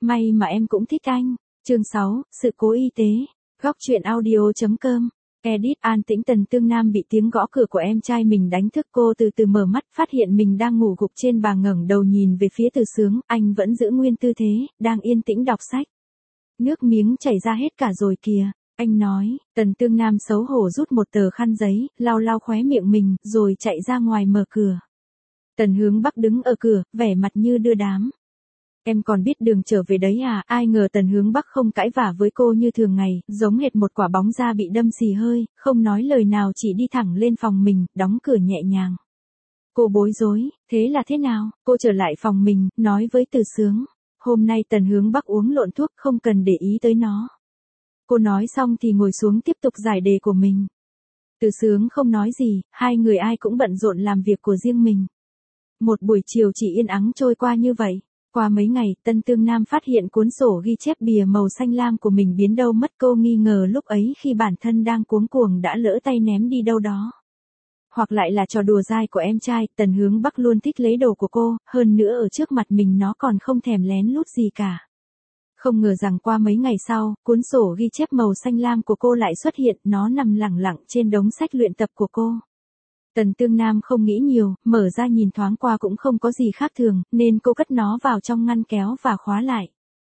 may mà em cũng thích anh. Chương 6, sự cố y tế. Góc truyện audio.com. Edit. An tĩnh. Tần Tương Nam bị tiếng gõ cửa của em trai mình đánh thức, cô từ từ mở mắt, phát hiện mình đang ngủ gục trên bà, ngẩng đầu nhìn về phía Từ Sướng, anh vẫn giữ nguyên tư thế, đang yên tĩnh đọc sách. Nước miếng chảy ra hết cả rồi kìa, anh nói. Tần Tương Nam xấu hổ rút một tờ khăn giấy, lau lau khóe miệng mình, rồi chạy ra ngoài mở cửa. Tần Hướng Bắc đứng ở cửa, vẻ mặt như đưa đám. Em còn biết đường trở về đấy à? Ai ngờ Tần Hướng Bắc không cãi vả với cô như thường ngày, giống hệt một quả bóng da bị đâm xì hơi, không nói lời nào, chỉ đi thẳng lên phòng mình, đóng cửa nhẹ nhàng. Cô bối rối, thế là thế nào? Cô trở lại phòng mình, nói với Từ Sướng. Hôm nay Tần Hướng Bắc uống lộn thuốc, không cần để ý tới nó. Cô nói xong thì ngồi xuống tiếp tục giải đề của mình. Từ Sướng không nói gì, hai người ai cũng bận rộn làm việc của riêng mình. Một buổi chiều chỉ yên ắng trôi qua như vậy. Qua mấy ngày, Tần Tương Nam phát hiện cuốn sổ ghi chép bìa màu xanh lam của mình biến đâu mất. Cô nghi ngờ lúc ấy khi bản thân đang cuống cuồng đã lỡ tay ném đi đâu đó. Hoặc lại là trò đùa dai của em trai. Tần Hướng Bắc luôn thích lấy đồ của cô, hơn nữa ở trước mặt mình nó còn không thèm lén lút gì cả. Không ngờ rằng qua mấy ngày sau, cuốn sổ ghi chép màu xanh lam của cô lại xuất hiện, nó nằm lẳng lặng trên đống sách luyện tập của cô. Tần Tương Nam không nghĩ nhiều, mở ra nhìn thoáng qua cũng không có gì khác thường, nên cô cất nó vào trong ngăn kéo và khóa lại.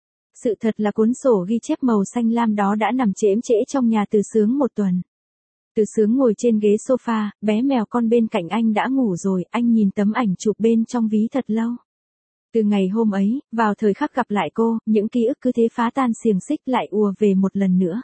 Sự thật là cuốn sổ ghi chép màu xanh lam đó đã nằm chễm chễ trong nhà Từ Sướng một tuần. Từ Sướng ngồi trên ghế sofa, bé mèo con bên cạnh anh đã ngủ rồi, anh nhìn tấm ảnh chụp bên trong ví thật lâu. Từ ngày hôm ấy, vào thời khắc gặp lại cô, những ký ức cứ thế phá tan xiềng xích lại ùa về một lần nữa.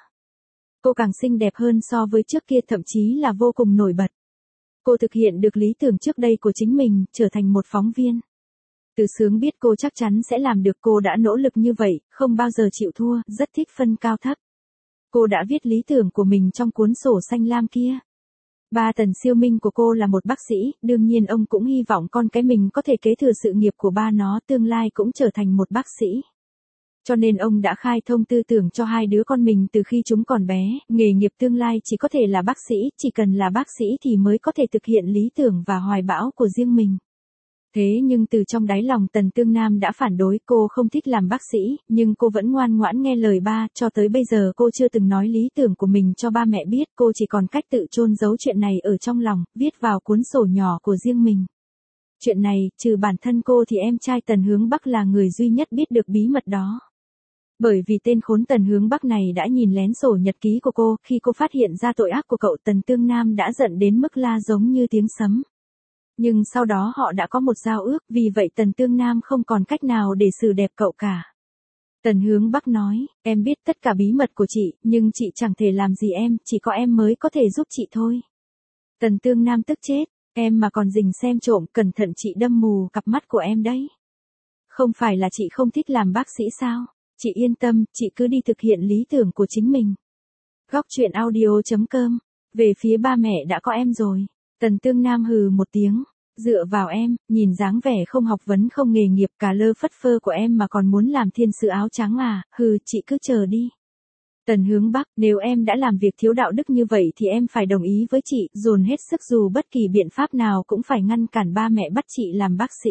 Cô càng xinh đẹp hơn so với trước kia, thậm chí là vô cùng nổi bật. Cô thực hiện được lý tưởng trước đây của chính mình, trở thành một phóng viên. Từ Sướng biết cô chắc chắn sẽ làm được, cô đã nỗ lực như vậy, không bao giờ chịu thua, rất thích phân cao thấp. Cô đã viết lý tưởng của mình trong cuốn sổ xanh lam kia. Ba Tần Siêu Minh của cô là một bác sĩ, đương nhiên ông cũng hy vọng con cái mình có thể kế thừa sự nghiệp của ba nó, tương lai cũng trở thành một bác sĩ. Cho nên ông đã khai thông tư tưởng cho hai đứa con mình từ khi chúng còn bé, nghề nghiệp tương lai chỉ có thể là bác sĩ, chỉ cần là bác sĩ thì mới có thể thực hiện lý tưởng và hoài bão của riêng mình. Thế nhưng từ trong đáy lòng Tần Tương Nam đã phản đối, cô không thích làm bác sĩ, nhưng cô vẫn ngoan ngoãn nghe lời ba, cho tới bây giờ cô chưa từng nói lý tưởng của mình cho ba mẹ biết, cô chỉ còn cách tự chôn giấu chuyện này ở trong lòng, viết vào cuốn sổ nhỏ của riêng mình. Chuyện này, trừ bản thân cô thì em trai Tần Hướng Bắc là người duy nhất biết được bí mật đó. Bởi vì tên khốn Tần Hướng Bắc này đã nhìn lén sổ nhật ký của cô, khi cô phát hiện ra tội ác của cậu, Tần Tương Nam đã giận đến mức la giống như tiếng sấm. Nhưng sau đó họ đã có một giao ước, vì vậy Tần Tương Nam không còn cách nào để xử đẹp cậu cả. Tần Hướng Bắc nói, em biết tất cả bí mật của chị, nhưng chị chẳng thể làm gì em, chỉ có em mới có thể giúp chị thôi. Tần Tương Nam tức chết, em mà còn rình xem trộm, cẩn thận chị đâm mù cặp mắt của em đấy. Không phải là chị không thích làm bác sĩ sao? Chị yên tâm, chị cứ đi thực hiện lý tưởng của chính mình. Góc truyện audio.com. Về phía ba mẹ đã có em rồi. Tần Tương Nam hừ một tiếng. Dựa vào em, nhìn dáng vẻ không học vấn không nghề nghiệp cả lơ phất phơ của em mà còn muốn làm thiên sứ áo trắng à? Hừ, chị cứ chờ đi. Tần Hướng Bắc, nếu em đã làm việc thiếu đạo đức như vậy thì em phải đồng ý với chị, dồn hết sức dù bất kỳ biện pháp nào cũng phải ngăn cản ba mẹ bắt chị làm bác sĩ.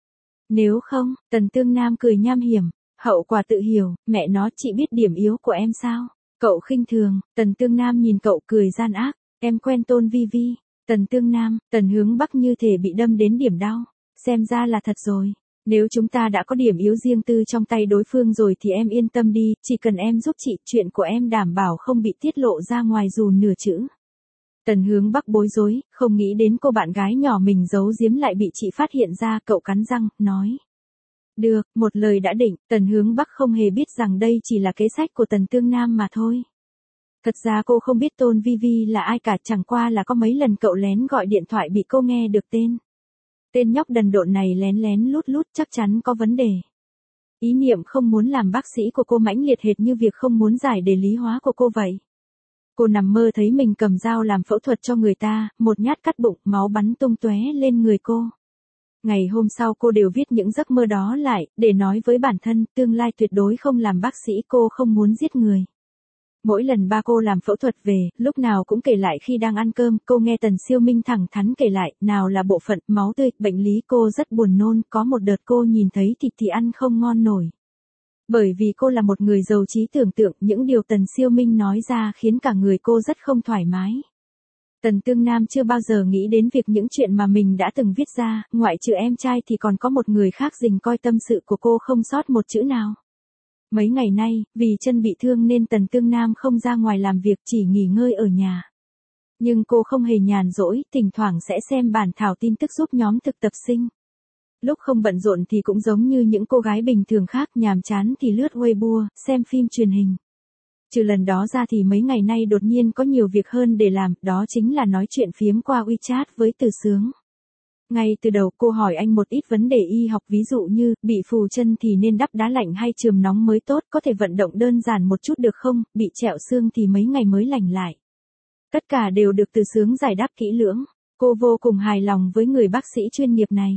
Nếu không, Tần Tương Nam cười nham hiểm. Hậu quả tự hiểu, mẹ nó, chị biết điểm yếu của em sao? Cậu khinh thường. Tần Tương Nam nhìn cậu cười gian ác. Em quen Tôn Vi Vi. Tần Tương Nam, Tần Hướng Bắc như thể bị đâm đến điểm đau. Xem ra là thật rồi. Nếu chúng ta đã có điểm yếu riêng tư trong tay đối phương rồi thì em yên tâm đi, chỉ cần em giúp chị, chuyện của em đảm bảo không bị tiết lộ ra ngoài dù nửa chữ. Tần Hướng Bắc bối rối, không nghĩ đến cô bạn gái nhỏ mình giấu giếm lại bị chị phát hiện ra, cậu cắn răng, nói. Được, một lời đã định, Tần Hướng Bắc không hề biết rằng đây chỉ là kế sách của Tần Tương Nam mà thôi. Thật ra cô không biết Tôn Vi Vi là ai cả, chẳng qua là có mấy lần cậu lén gọi điện thoại bị cô nghe được tên. Tên nhóc đần độn này lén lén lút lút chắc chắn có vấn đề. Ý niệm không muốn làm bác sĩ của cô mãnh liệt hệt như việc không muốn giải đề lý hóa của cô vậy. Cô nằm mơ thấy mình cầm dao làm phẫu thuật cho người ta, một nhát cắt bụng, máu bắn tung tóe lên người cô. Ngày hôm sau cô đều viết những giấc mơ đó lại, để nói với bản thân, tương lai tuyệt đối không làm bác sĩ, cô không muốn giết người. Mỗi lần ba cô làm phẫu thuật về, lúc nào cũng kể lại khi đang ăn cơm, cô nghe Tần Siêu Minh thẳng thắn kể lại, nào là bộ phận, máu tươi, bệnh lý, cô rất buồn nôn, có một đợt cô nhìn thấy thịt thì ăn không ngon nổi. Bởi vì cô là một người giàu trí tưởng tượng, những điều Tần Siêu Minh nói ra khiến cả người cô rất không thoải mái. Tần Tương Nam chưa bao giờ nghĩ đến việc những chuyện mà mình đã từng viết ra, ngoại trừ em trai thì còn có một người khác dình coi tâm sự của cô không sót một chữ nào. Mấy ngày nay, vì chân bị thương nên Tần Tương Nam không ra ngoài làm việc, chỉ nghỉ ngơi ở nhà. Nhưng cô không hề nhàn rỗi, thỉnh thoảng sẽ xem bản thảo tin tức giúp nhóm thực tập sinh. Lúc không bận rộn thì cũng giống như những cô gái bình thường khác, nhàm chán thì lướt Weibo, xem phim truyền hình. Trừ lần đó ra thì mấy ngày nay đột nhiên có nhiều việc hơn để làm, đó chính là nói chuyện phiếm qua WeChat với Từ Sướng. Ngay từ đầu cô hỏi anh một ít vấn đề y học, ví dụ như, bị phù chân thì nên đắp đá lạnh hay chườm nóng mới tốt, có thể vận động đơn giản một chút được không, bị trẹo xương thì mấy ngày mới lành lại. Tất cả đều được Từ Sướng giải đáp kỹ lưỡng, cô vô cùng hài lòng với người bác sĩ chuyên nghiệp này.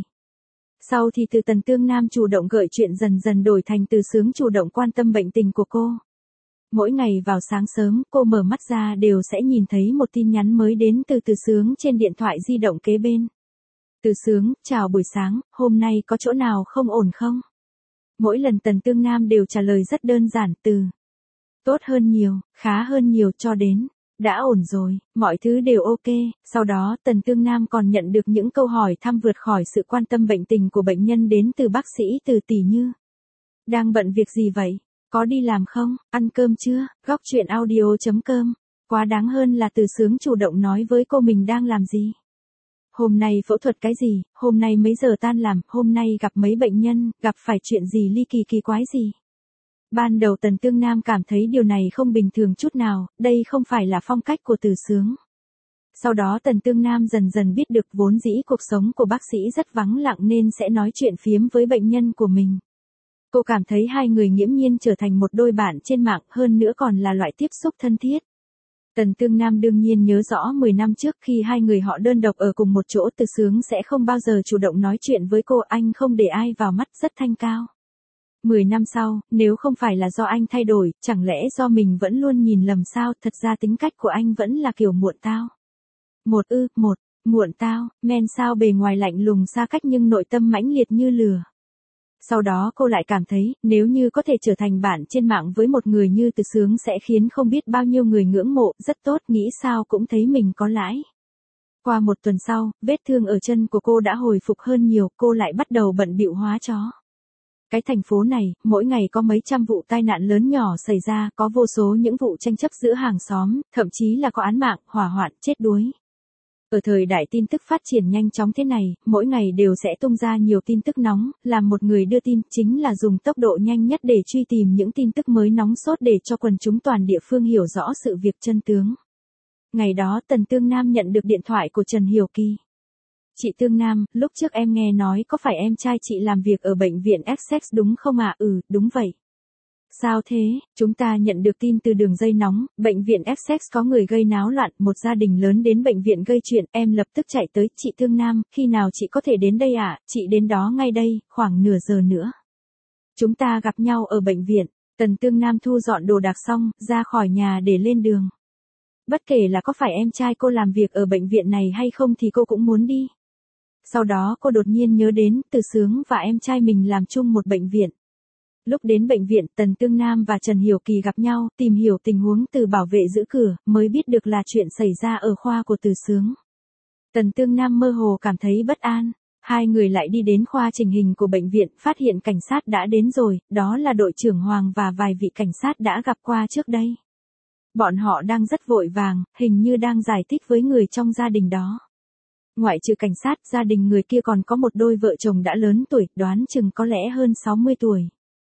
Sau thì từ Tần Tương Nam chủ động gợi chuyện dần dần đổi thành Từ Sướng chủ động quan tâm bệnh tình của cô. Mỗi ngày vào sáng sớm, cô mở mắt ra đều sẽ nhìn thấy một tin nhắn mới đến từ Từ Sướng trên điện thoại di động kế bên. Từ Sướng, chào buổi sáng, hôm nay có chỗ nào không ổn không? Mỗi lần Tần Tương Nam đều trả lời rất đơn giản, từ tốt hơn nhiều, khá hơn nhiều cho đến đã ổn rồi, mọi thứ đều ok. Sau đó Tần Tương Nam còn nhận được những câu hỏi thăm vượt khỏi sự quan tâm bệnh tình của bệnh nhân đến từ bác sĩ Từ, tỷ như: đang bận việc gì vậy? Có đi làm không? Ăn cơm chưa? Góc chuyện audio.com. Quá đáng hơn là Từ Sướng chủ động nói với cô mình đang làm gì. Hôm nay phẫu thuật cái gì? Hôm nay mấy giờ tan làm? Hôm nay gặp mấy bệnh nhân? Gặp phải chuyện gì ly kỳ kỳ quái gì? Ban đầu Tần Tương Nam cảm thấy điều này không bình thường chút nào, đây không phải là phong cách của Từ Sướng. Sau đó Tần Tương Nam dần dần biết được vốn dĩ cuộc sống của bác sĩ rất vắng lặng nên sẽ nói chuyện phiếm với bệnh nhân của mình. Cô cảm thấy hai người nghiễm nhiên trở thành một đôi bạn trên mạng, hơn nữa còn là loại tiếp xúc thân thiết. Tần Tương Nam đương nhiên nhớ rõ 10 năm trước khi hai người họ đơn độc ở cùng một chỗ, Từ Sướng sẽ không bao giờ chủ động nói chuyện với cô, anh không để ai vào mắt, rất thanh cao. 10 năm sau, nếu không phải là do anh thay đổi, chẳng lẽ do mình vẫn luôn nhìn lầm sao, thật ra tính cách của anh vẫn là kiểu muộn tao. Muộn tao, men sao bề ngoài lạnh lùng xa cách nhưng nội tâm mãnh liệt như lửa. Sau đó cô lại cảm thấy, nếu như có thể trở thành bạn trên mạng với một người như Từ Sướng sẽ khiến không biết bao nhiêu người ngưỡng mộ, rất tốt, nghĩ sao cũng thấy mình có lãi. Qua một tuần sau, vết thương ở chân của cô đã hồi phục hơn nhiều, cô lại bắt đầu bận bịu hóa chó. Cái thành phố này, mỗi ngày có mấy trăm vụ tai nạn lớn nhỏ xảy ra, có vô số những vụ tranh chấp giữa hàng xóm, thậm chí là có án mạng, hỏa hoạn, chết đuối. Ở thời đại tin tức phát triển nhanh chóng thế này, mỗi ngày đều sẽ tung ra nhiều tin tức nóng, làm một người đưa tin chính là dùng tốc độ nhanh nhất để truy tìm những tin tức mới nóng sốt để cho quần chúng toàn địa phương hiểu rõ sự việc chân tướng. Ngày đó Tần Tương Nam nhận được điện thoại của Trần Hiểu Kỳ. Chị Tương Nam, lúc trước em nghe nói có phải em trai chị làm việc ở bệnh viện Essex đúng không ạ? Ừ, đúng vậy. Sao thế? Chúng ta nhận được tin từ đường dây nóng, bệnh viện Essex có người gây náo loạn, một gia đình lớn đến bệnh viện gây chuyện, em lập tức chạy tới. Chị Tương Nam, khi nào chị có thể đến đây ạ? Chị đến đó ngay đây, khoảng nửa giờ nữa. Chúng ta gặp nhau ở bệnh viện. Tần Tương Nam thu dọn đồ đạc xong, ra khỏi nhà để lên đường. Bất kể là có phải em trai cô làm việc ở bệnh viện này hay không thì cô cũng muốn đi. Sau đó cô đột nhiên nhớ đến Từ Sướng và em trai mình làm chung một bệnh viện. Lúc đến bệnh viện, Tần Tương Nam và Trần Hiểu Kỳ gặp nhau, tìm hiểu tình huống từ bảo vệ giữ cửa, mới biết được là chuyện xảy ra ở khoa của Từ Sướng. Tần Tương Nam mơ hồ cảm thấy bất an. Hai người lại đi đến khoa chỉnh hình của bệnh viện, phát hiện cảnh sát đã đến rồi, đó là đội trưởng Hoàng và vài vị cảnh sát đã gặp qua trước đây. Bọn họ đang rất vội vàng, hình như đang giải thích với người trong gia đình đó. Ngoại trừ cảnh sát, gia đình người kia còn có một đôi vợ chồng đã lớn tuổi, đoán chừng có lẽ hơn 60 tuổi.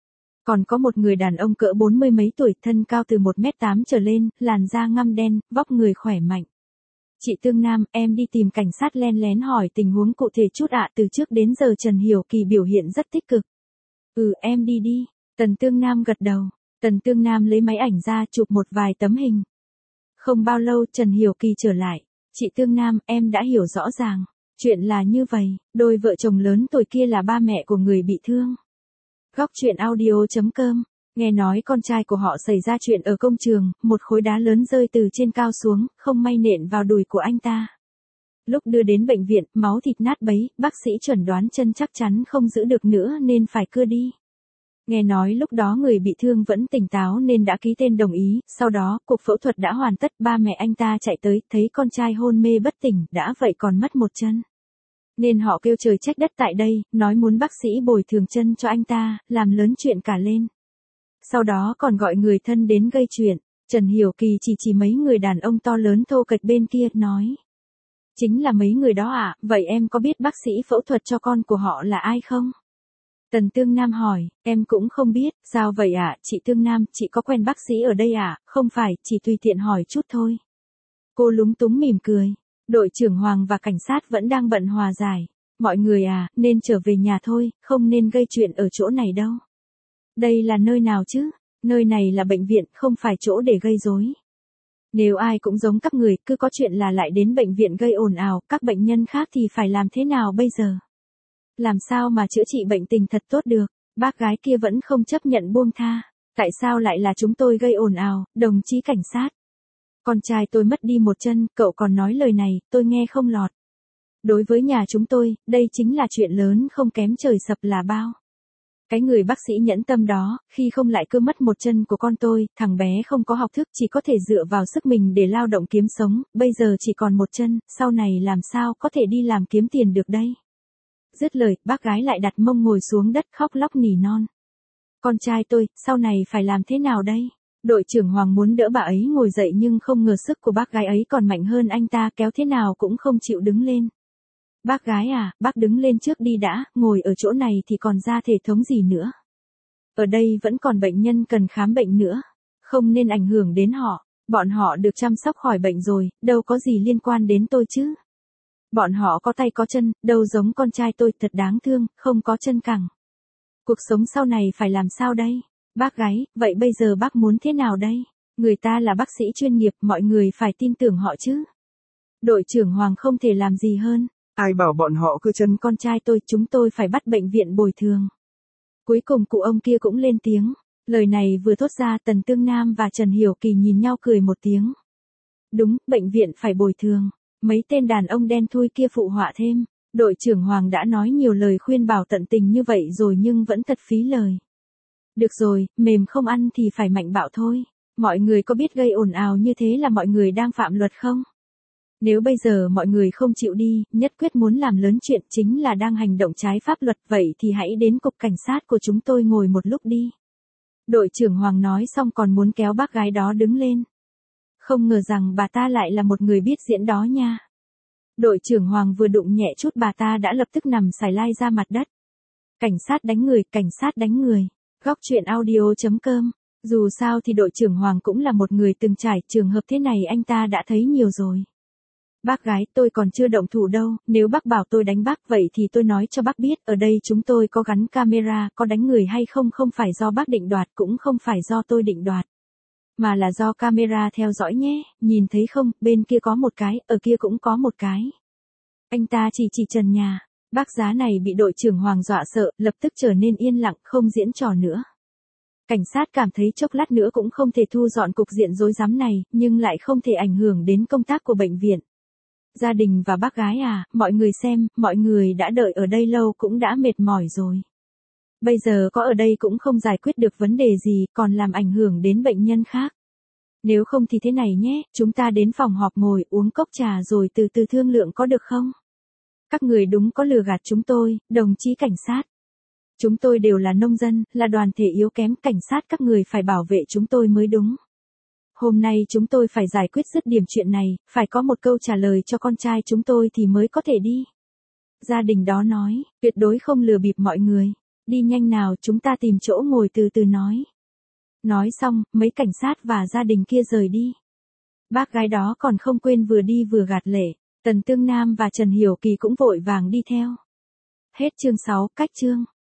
Còn có một người đàn ông cỡ 40 mấy tuổi, thân cao từ 1m8 trở lên, làn da ngăm đen, vóc người khỏe mạnh. Chị Tương Nam, em đi tìm cảnh sát len lén hỏi tình huống cụ thể chút ạ. Từ trước đến giờ Trần Hiểu Kỳ biểu hiện rất tích cực. Ừ, em đi đi. Tần Tương Nam gật đầu. Tần Tương Nam lấy máy ảnh ra chụp một vài tấm hình. Không bao lâu Trần Hiểu Kỳ trở lại. Chị Tương Nam, em đã hiểu rõ ràng. Chuyện là như vậy, đôi vợ chồng lớn tuổi kia là ba mẹ của người bị thương. Góc chuyện audio.com. Nghe nói con trai của họ xảy ra chuyện ở công trường, một khối đá lớn rơi từ trên cao xuống, không may nện vào đùi của anh ta. Lúc đưa đến bệnh viện, máu thịt nát bấy, bác sĩ chuẩn đoán chân chắc chắn không giữ được nữa nên phải cưa đi. Nghe nói lúc đó người bị thương vẫn tỉnh táo nên đã ký tên đồng ý, sau đó, cuộc phẫu thuật đã hoàn tất, ba mẹ anh ta chạy tới, thấy con trai hôn mê bất tỉnh, đã vậy còn mất một chân. Nên họ kêu trời trách đất tại đây, nói muốn bác sĩ bồi thường chân cho anh ta, làm lớn chuyện cả lên. Sau đó còn gọi người thân đến gây chuyện, Trần Hiểu Kỳ chỉ mấy người đàn ông to lớn thô kệch bên kia, nói. Chính là mấy người đó à, vậy em có biết bác sĩ phẫu thuật cho con của họ là ai không? Tần Tương Nam hỏi, em cũng không biết, sao vậy ạ, chị Tương Nam, chị có quen bác sĩ ở đây à, không phải, chỉ tùy tiện hỏi chút thôi. Cô lúng túng mỉm cười, đội trưởng Hoàng và cảnh sát vẫn đang bận hòa giải, mọi người à, nên trở về nhà thôi, không nên gây chuyện ở chỗ này đâu. Đây là nơi nào chứ, nơi này là bệnh viện, không phải chỗ để gây rối. Nếu ai cũng giống các người, cứ có chuyện là lại đến bệnh viện gây ồn ào, các bệnh nhân khác thì phải làm thế nào bây giờ? Làm sao mà chữa trị bệnh tình thật tốt được, bác gái kia vẫn không chấp nhận buông tha. Tại sao lại là chúng tôi gây ồn ào, đồng chí cảnh sát? Con trai tôi mất đi một chân, cậu còn nói lời này, tôi nghe không lọt. Đối với nhà chúng tôi, đây chính là chuyện lớn không kém trời sập là bao. Cái người bác sĩ nhẫn tâm đó, khi không lại cứ mất một chân của con tôi, thằng bé không có học thức, chỉ có thể dựa vào sức mình để lao động kiếm sống, bây giờ chỉ còn một chân, sau này làm sao có thể đi làm kiếm tiền được đây? Dứt lời, bác gái lại đặt mông ngồi xuống đất khóc lóc nỉ non. Con trai tôi, sau này phải làm thế nào đây? Đội trưởng Hoàng muốn đỡ bà ấy ngồi dậy nhưng không ngờ sức của bác gái ấy còn mạnh hơn anh ta, kéo thế nào cũng không chịu đứng lên. Bác gái à, bác đứng lên trước đi đã, ngồi ở chỗ này thì còn ra thể thống gì nữa. Ở đây vẫn còn bệnh nhân cần khám bệnh nữa, không nên ảnh hưởng đến họ, bọn họ được chăm sóc khỏi bệnh rồi, đâu có gì liên quan đến tôi chứ. Bọn họ có tay có chân, đâu giống con trai tôi, thật đáng thương, không có chân cẳng. Cuộc sống sau này phải làm sao đây? Bác gái, vậy bây giờ bác muốn thế nào đây? Người ta là bác sĩ chuyên nghiệp, mọi người phải tin tưởng họ chứ. Đội trưởng Hoàng không thể làm gì hơn. Ai bảo bọn họ cứ chân con trai tôi, chúng tôi phải bắt bệnh viện bồi thường. Cuối cùng cụ ông kia cũng lên tiếng. Lời này vừa thốt ra, Tần Tương Nam và Trần Hiểu Kỳ nhìn nhau cười một tiếng. Đúng, bệnh viện phải bồi thường. Mấy tên đàn ông đen thui kia phụ họa thêm. Đội trưởng Hoàng đã nói nhiều lời khuyên bảo tận tình như vậy rồi nhưng vẫn thật phí lời. Được rồi, mềm không ăn thì phải mạnh bạo thôi. Mọi người có biết gây ồn ào như thế là mọi người đang phạm luật không? Nếu bây giờ mọi người không chịu đi, nhất quyết muốn làm lớn chuyện chính là đang hành động trái pháp luật, vậy thì hãy đến cục cảnh sát của chúng tôi ngồi một lúc đi. Đội trưởng Hoàng nói xong còn muốn kéo bác gái đó đứng lên. Không ngờ rằng bà ta lại là một người biết diễn đó nha. Đội trưởng Hoàng vừa đụng nhẹ chút bà ta đã lập tức nằm sải lai ra mặt đất. Cảnh sát đánh người, cảnh sát đánh người. Góc truyện audio.com. Dù sao thì đội trưởng Hoàng cũng là một người từng trải, trường hợp thế này anh ta đã thấy nhiều rồi. Bác gái, tôi còn chưa động thủ đâu, nếu bác bảo tôi đánh bác vậy thì tôi nói cho bác biết, ở đây chúng tôi có gắn camera, có đánh người hay không không phải do bác định đoạt, cũng không phải do tôi định đoạt. Mà là do camera theo dõi nhé, nhìn thấy không, bên kia có một cái, ở kia cũng có một cái. Anh ta chỉ trần nhà, bác giá này bị đội trưởng Hoàng dọa sợ, lập tức trở nên yên lặng, không diễn trò nữa. Cảnh sát cảm thấy chốc lát nữa cũng không thể thu dọn cục diện rối rắm này, nhưng lại không thể ảnh hưởng đến công tác của bệnh viện. Gia đình và bác gái à, mọi người xem, mọi người đã đợi ở đây lâu cũng đã mệt mỏi rồi. Bây giờ có ở đây cũng không giải quyết được vấn đề gì, còn làm ảnh hưởng đến bệnh nhân khác. Nếu không thì thế này nhé, chúng ta đến phòng họp ngồi uống cốc trà rồi từ từ thương lượng có được không? Các người đúng có lừa gạt chúng tôi, đồng chí cảnh sát. Chúng tôi đều là nông dân, là đoàn thể yếu kém, cảnh sát các người phải bảo vệ chúng tôi mới đúng. Hôm nay chúng tôi phải giải quyết dứt điểm chuyện này, phải có một câu trả lời cho con trai chúng tôi thì mới có thể đi. Gia đình đó nói, tuyệt đối không lừa bịp mọi người. Đi nhanh nào, chúng ta tìm chỗ ngồi từ từ nói. Nói xong, mấy cảnh sát và gia đình kia rời đi. Bác gái đó còn không quên vừa đi vừa gạt lệ. Tần Tương Nam và Trần Hiểu Kỳ cũng vội vàng đi theo. Hết chương 6, cách chương.